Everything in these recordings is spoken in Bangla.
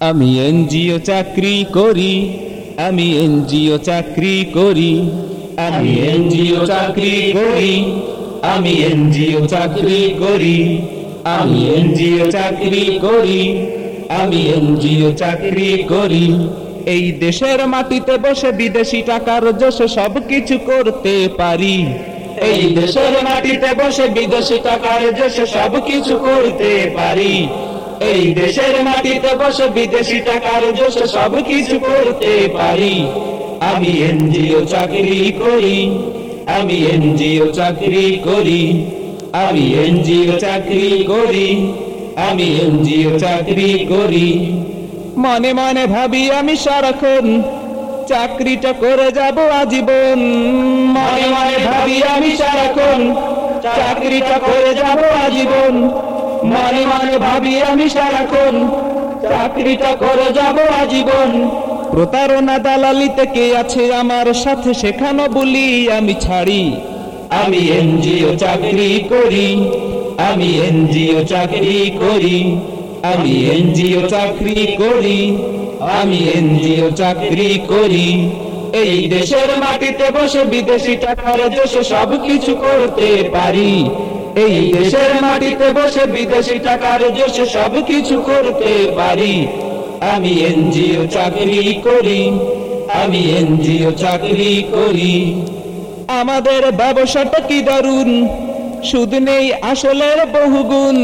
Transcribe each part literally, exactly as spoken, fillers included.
আমি এনজিও চাকরি করি, আমি এনজিও চাকরি করি, আমি এনজিও চাকরি করি, আমি এনজিও চাকরি করি, আমি এনজিও চাকরি করি, আমি এনজিও চাকরি করি। এই দেশের মাটিতে বসে বিদেশি টাকার জোশে সব কিছু করতে পারি। এই দেশের মাটিতে বসে বিদেশি টাকার জোশে সব কিছু করতে পারি। এই দেশের মাটিতে বসে বিদেশি টাকার জোশে সব কিছু করতে পারি। আমি এনজিও চাকরি করি, আমি এনজিও চাকরি করি, আমি এনজিও চাকরি করি, আমি এনজিও চাকরি করি। মনে মনে ভাবি আমি সারাক্ষণ চাকরিটা করে যাব আজীবন। মনে মনে ভাবি আমি সারাক্ষণ চাকরিটা করে যাব আজীবন। মনে মনে ভাবি আমি সারাক্ষণ চাকরিটা করে যাব আজীবন। প্রতারণা দালালিতে কে আছে আমার সাথে সেখানে বলি আমি ছাড়ি। আমি এনজিও চাকরি করি, আমি এনজিও চাকরি করি, আমি এনজিও চাকরি করি, আমি এনজিও চাকরি করি। এই দেশের মাটিতে বসে বিদেশি টাকার জোশে সব কিছু করতে পারি। এই দেশের মাটিতে বসে বিদেশি টাকার জোশে সব কিছু করতে পারি। আমি এনজিও চাকরি করি, আমি এনজিও চাকরি করি। আমাদের ব্যবসাটা কি দারুণ, সুদ নেই আসলের বহুগুণ।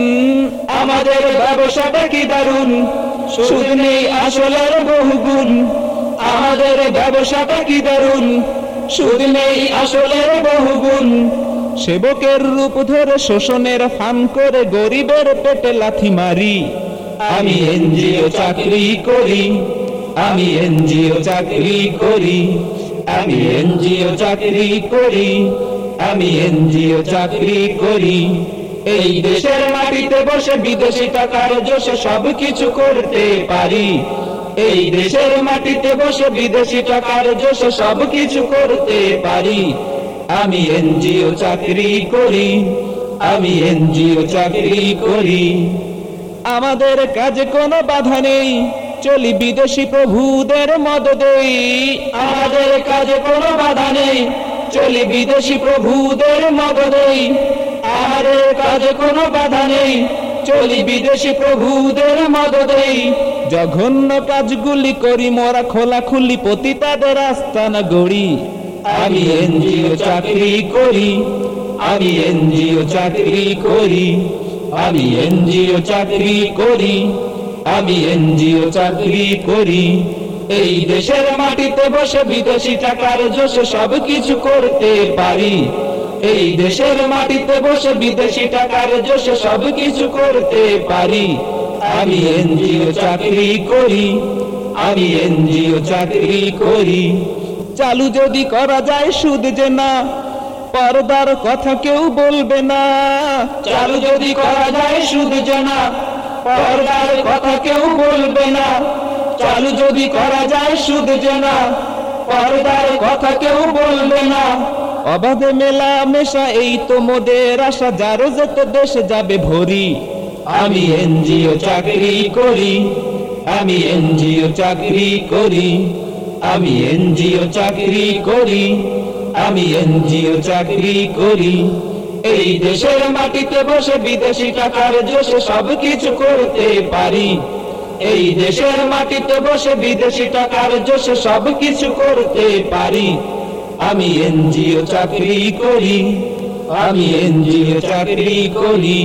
আমাদের ব্যবসাটা কি দারুণ, সুদ নেই আসলের বহুগুণ। আমাদের ব্যবসাটা কি দারুণ, সুদ নেই আসলের বহুগুণ। সেবকের রূপ ধরে শোষণের ফান করে গরিবের পেটে লাথি মারি। আমি এনজিও চাকরি করি, আমি এনজিও চাকরি করি, আমি এনজিও চাকরি করি, আমি এনজিও চাকরি করি। এই দেশের মাটিতে বসে বিদেশি টাকার জোশে সব কিছু করতে পারি। এই দেশের মাটিতে বসে বিদেশি টাকার জোশে সব কিছু করতে পারি। আমি এনজিও চাকরি করি, আমি এনজিও চাকরি করি। আমাদের কাজে কোনো বাধা নেই, চলি বিদেশি প্রভুদের মদদেই। আমাদের কাজে কোনো বাধা নেই, চলি বিদেশি প্রভুদের মদদেই। আমাদের কাজে কোনো বাধা নেই, চলি বিদেশি প্রভুদের মদদেই। জঘন্য কাজগুলি করি মোরা খোলাখুলি পতিতাদের আস্তানা গড়ি। আমি এনজিও চাকরি করি, আমি এনজিও চাকরি করি, আমি এনজিও চাকরি করি, আমি এনজিও চাকরি করি। এই দেশের মাটিতে বসে বিদেশি টাকার জোশে সব কিছু করতে পারি। এই দেশের মাটিতে বসে বিদেশি টাকার জোশে সব কিছু করতে পারি। আমি এনজিও চাকরি করি, আমি এনজিও চাকরি করি। চালু যদি করা যায় সুদ যে না, পর্দার কথা কেউ বলবে না। চালু যদি করা যায় সুদ যে না, পর্দার কথা কেউ বলবে না। চালু যদি করা যায় সুদ যে না, পর্দার কথা কেউ বলবে না। অবাধে মেলা মেশা এই তো মোদের আশা, যারও যত দেশে যাবে ভরি। আমি এনজিও চাকরি করি, আমি এনজিও চাকরি করি, আমি এনজিও চাকরি করি, আমি এনজিও চাকরি করি। এই দেশের মাটিতে বসে বিদেশি টাকার জোশে সব কিছু করতে পারি। এই দেশের মাটিতে বসে বিদেশি টাকার জোশে সব কিছু করতে পারি। আমি এনজিও চাকরি করি, আমি এনজিও চাকরি করি।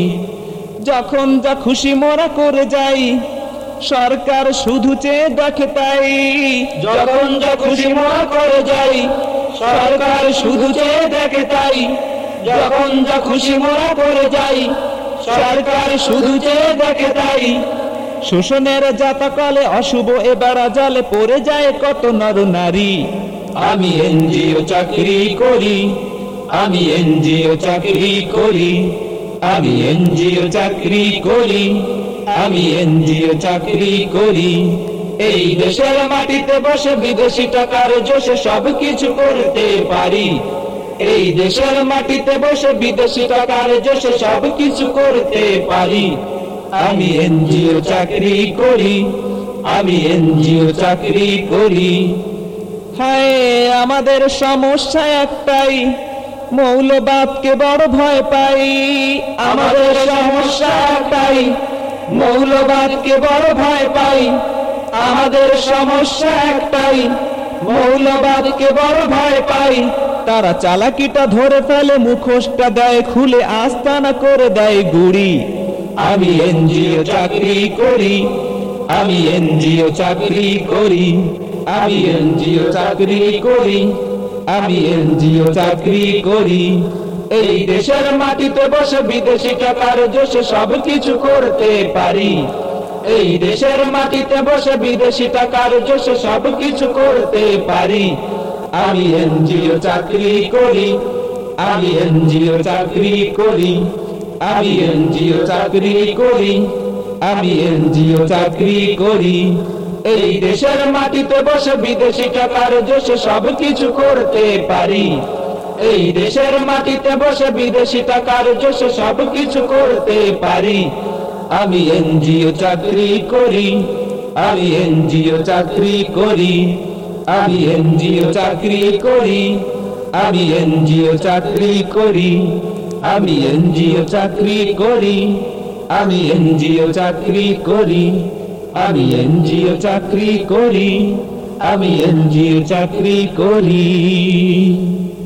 যখন যা খুশি মোরা করে যাই, সরকার শুধু চেয়ে দেখে তাই। যখন যা খুশি মোরা করে যাই, সরকার শুধু চেয়ে দেখে তাই। যখন যা খুশি মোরা করে যাই, সরকার শুধু চেয়ে দেখে তাই। শোষণের জাতকালে অশুভ এবার জালে পড়ে যায় কত নর নারী। আমি এনজিও চাকরি করি, আমি এনজিও চাকরি করি, আমি এনজিও চাকরি করি, আমি এনজিও চাকরি করি। এই দেশের মাটিতে বসে বিদেশি টাকার জোশে সব কিছু করতে পারি। এই দেশের মাটিতে বসে বিদেশি টাকার জোশে সব কিছু করতে পারি। আমি এনজিও চাকরি করি, আমি এনজিও চাকরি করি। হায় আমাদের সমস্যা একটাই, মৌলবাদকে বড় ভয় পাই। আমাদের সমস্যা একটাই, মৌলবাদকে বড় ভয় পাই। আমাদের সমস্যা একটাই, মৌলবাদকে বড় ভয় পাই। তারা চালাকিটা ধরে ফেলে, মুখোশটা দেয় খুলে, আস্তানা করে দেয় গুড়ি। আমি এনজিও চাকরি করি, আমি এনজিও চাকরি করি, আমি এনজিও চাকরি করি, আমি এনজিও চাকরি করি। এই দেশের মাটিতে বসে বিদেশি টাকার জোশে সব কিছু করতে পারি। এই দেশের মাটিতে বসে বিদেশি টাকার জোশে সব কিছু করতে পারি। আমি এনজিও চাকরি করি, আমি এনজিও চাকরি করি, আমি এনজিও চাকরি করি, আমি এনজিও চাকরি করি। এই দেশের মাটিতে বসে বিদেশি টাকার জোশে সব কিছু করতে পারি। এই দেশের মাটিতে বসে বিদেশি টাকার জোশে সব কিছু করতে পারি। আমি এনজিও চাকরি করি, আমি এনজিও চাকরি করি, আমি এনজিও চাকরি করি, আমি এনজিও চাকরি করি, আমি এনজিও চাকরি করি, আমি এনজিও চাকরি করি, আমি এনজিও চাকরি করি, আমি এনজিও চাকরি করি।